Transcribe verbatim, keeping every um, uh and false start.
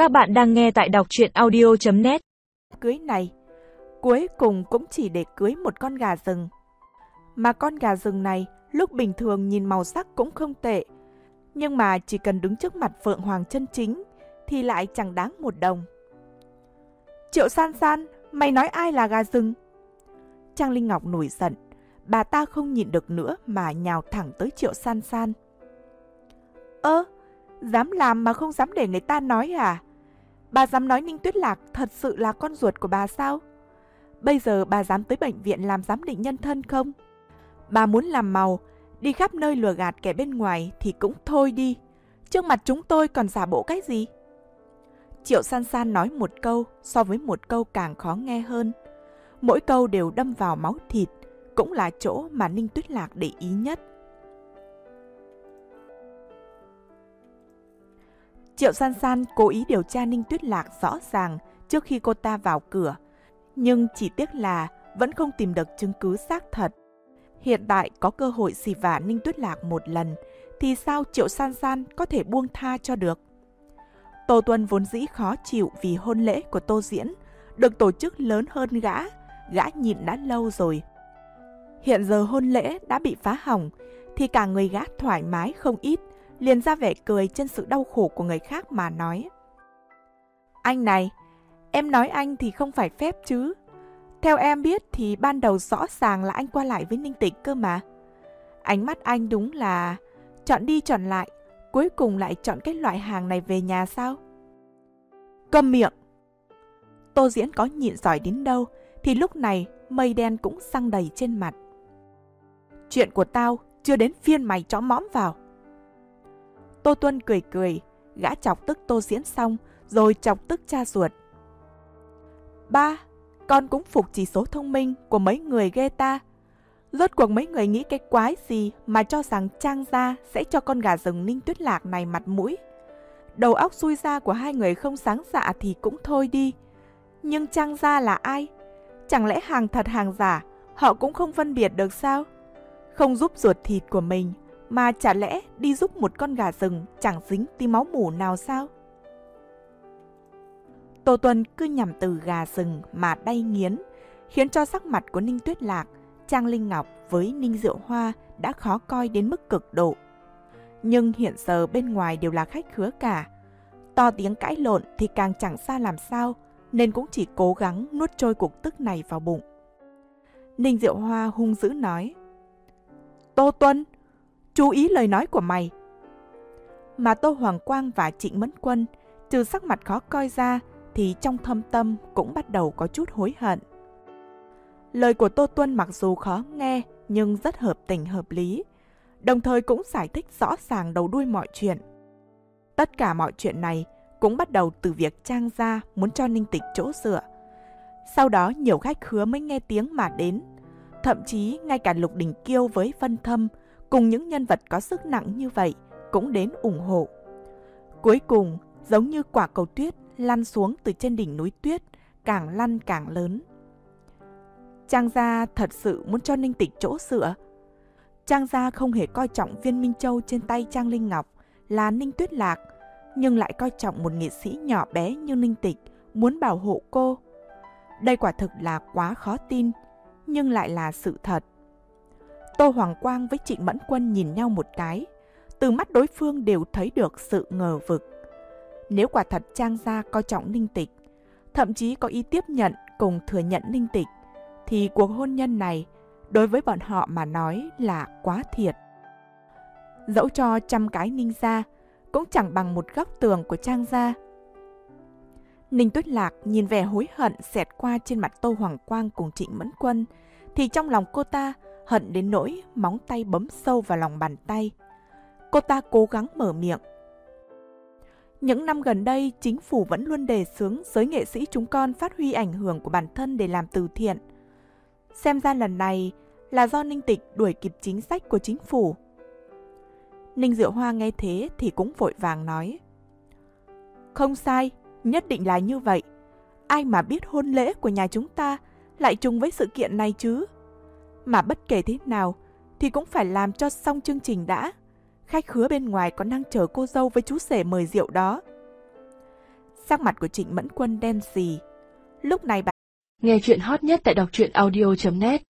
Các bạn đang nghe tại đọc truyện audio chấm net. Cưới này, cuối cùng cũng chỉ để cưới một con gà rừng. Mà con gà rừng này, lúc bình thường nhìn màu sắc cũng không tệ. Nhưng mà chỉ cần đứng trước mặt Phượng Hoàng chân chính, thì lại chẳng đáng một đồng. Triệu San San, mày nói ai là gà rừng? Trang Linh Ngọc nổi giận, bà ta không nhịn được nữa mà nhào thẳng tới Triệu San San. Ơ, dám làm mà không dám để người ta nói à? Bà dám nói Ninh Tuyết Lạc thật sự là con ruột của bà sao? Bây giờ bà dám tới bệnh viện làm giám định nhân thân không? Bà muốn làm màu, đi khắp nơi lừa gạt kẻ bên ngoài thì cũng thôi đi. Trước mặt chúng tôi còn giả bộ cái gì? Triệu San San nói một câu so với một câu càng khó nghe hơn. Mỗi câu đều đâm vào máu thịt, cũng là chỗ mà Ninh Tuyết Lạc để ý nhất. Triệu San San cố ý điều tra Ninh Tuyết Lạc rõ ràng trước khi cô ta vào cửa, nhưng chỉ tiếc là vẫn không tìm được chứng cứ xác thật. Hiện tại có cơ hội xì vả Ninh Tuyết Lạc một lần, thì sao Triệu San San có thể buông tha cho được? Tô Tuân vốn dĩ khó chịu vì hôn lễ của Tô Diễn được tổ chức lớn hơn gã, gã nhịn đã lâu rồi. Hiện giờ hôn lễ đã bị phá hỏng, thì cả người gã thoải mái không ít, liền ra vẻ cười trên sự đau khổ của người khác mà nói. Anh này, em nói anh thì không phải phép chứ. Theo em biết thì ban đầu rõ ràng là anh qua lại với Ninh Tịch cơ mà. Ánh mắt anh đúng là chọn đi chọn lại, cuối cùng lại chọn cái loại hàng này về nhà sao? Câm miệng! Tô Diễn có nhịn giỏi đến đâu thì lúc này mây đen cũng xăng đầy trên mặt. Chuyện của tao chưa đến phiên mày chõ mõm vào. Tô Tuân cười cười, gã chọc tức Tô Diễn xong rồi chọc tức cha ruột. Ba, con cũng phục chỉ số thông minh của mấy người ghê ta. Rốt cuộc mấy người nghĩ cái quái gì mà cho rằng Trang gia sẽ cho con gà rừng Ninh Tuyết Lạc này mặt mũi. Đầu óc xui ra của hai người không sáng dạ thì cũng thôi đi. Nhưng Trang gia là ai? Chẳng lẽ hàng thật hàng giả họ cũng không phân biệt được sao? Không giúp ruột thịt của mình mà chả lẽ đi giúp một con gà rừng chẳng dính tí máu mủ nào sao? Tô Tuân cứ nhằm từ gà rừng mà đay nghiến, khiến cho sắc mặt của Ninh Tuyết Lạc, Trang Linh Ngọc với Ninh Diệu Hoa đã khó coi đến mức cực độ. Nhưng hiện giờ bên ngoài đều là khách khứa cả. To tiếng cãi lộn thì càng chẳng xa làm sao, nên cũng chỉ cố gắng nuốt trôi cục tức này vào bụng. Ninh Diệu Hoa hung dữ nói. Tô Tuân, chú ý lời nói của mày. Mà Tô Hoàng Quang và Trịnh Mẫn Quân, trừ sắc mặt khó coi ra, thì trong thâm tâm cũng bắt đầu có chút hối hận. Lời của Tô Tuân mặc dù khó nghe nhưng rất hợp tình hợp lý, đồng thời cũng giải thích rõ ràng đầu đuôi mọi chuyện. Tất cả mọi chuyện này cũng bắt đầu từ việc Trang gia muốn cho Ninh Tịch chỗ dựa. Sau đó nhiều khách khứa mới nghe tiếng mà đến. Thậm chí ngay cả Lục Đình Kiêu với Vân Thâm cùng những nhân vật có sức nặng như vậy cũng đến ủng hộ. Cuối cùng, giống như quả cầu tuyết lăn xuống từ trên đỉnh núi tuyết, càng lăn càng lớn. Trang gia thật sự muốn cho Ninh Tịch chỗ dựa. Trang gia không hề coi trọng viên Minh Châu trên tay Trang Linh Ngọc là Ninh Tuyết Lạc, nhưng lại coi trọng một nghệ sĩ nhỏ bé như Ninh Tịch, muốn bảo hộ cô. Đây quả thực là quá khó tin, nhưng lại là sự thật. Tô Hoàng Quang với Trịnh Mẫn Quân nhìn nhau một cái, từ mắt đối phương đều thấy được sự ngờ vực. Nếu quả thật Trang gia coi trọng Ninh Tịch, thậm chí có ý tiếp nhận cùng thừa nhận Ninh Tịch, thì cuộc hôn nhân này đối với bọn họ mà nói là quá thiệt. Dẫu cho trăm cái Ninh gia cũng chẳng bằng một góc tường của Trang gia. Ninh Tuyết Lạc nhìn vẻ hối hận xẹt qua trên mặt Tô Hoàng Quang cùng Trịnh Mẫn Quân, thì trong lòng cô ta hận đến nỗi móng tay bấm sâu vào lòng bàn tay. Cô ta cố gắng mở miệng. Những năm gần đây, chính phủ vẫn luôn đề xướng giới nghệ sĩ chúng con phát huy ảnh hưởng của bản thân để làm từ thiện. Xem ra lần này là do Ninh Tịch đuổi kịp chính sách của chính phủ. Ninh Diệu Hoa nghe thế thì cũng vội vàng nói. Không sai, nhất định là như vậy. Ai mà biết hôn lễ của nhà chúng ta lại trùng với sự kiện này chứ? Mà bất kể thế nào thì cũng phải làm cho xong chương trình đã. Khách khứa bên ngoài còn đang chờ cô dâu với chú rể mời rượu đó. Sắc mặt của Trịnh Mẫn Quân đen xì. Lúc này bà... Nghe chuyện hot nhất tại đọc truyện audio chấm net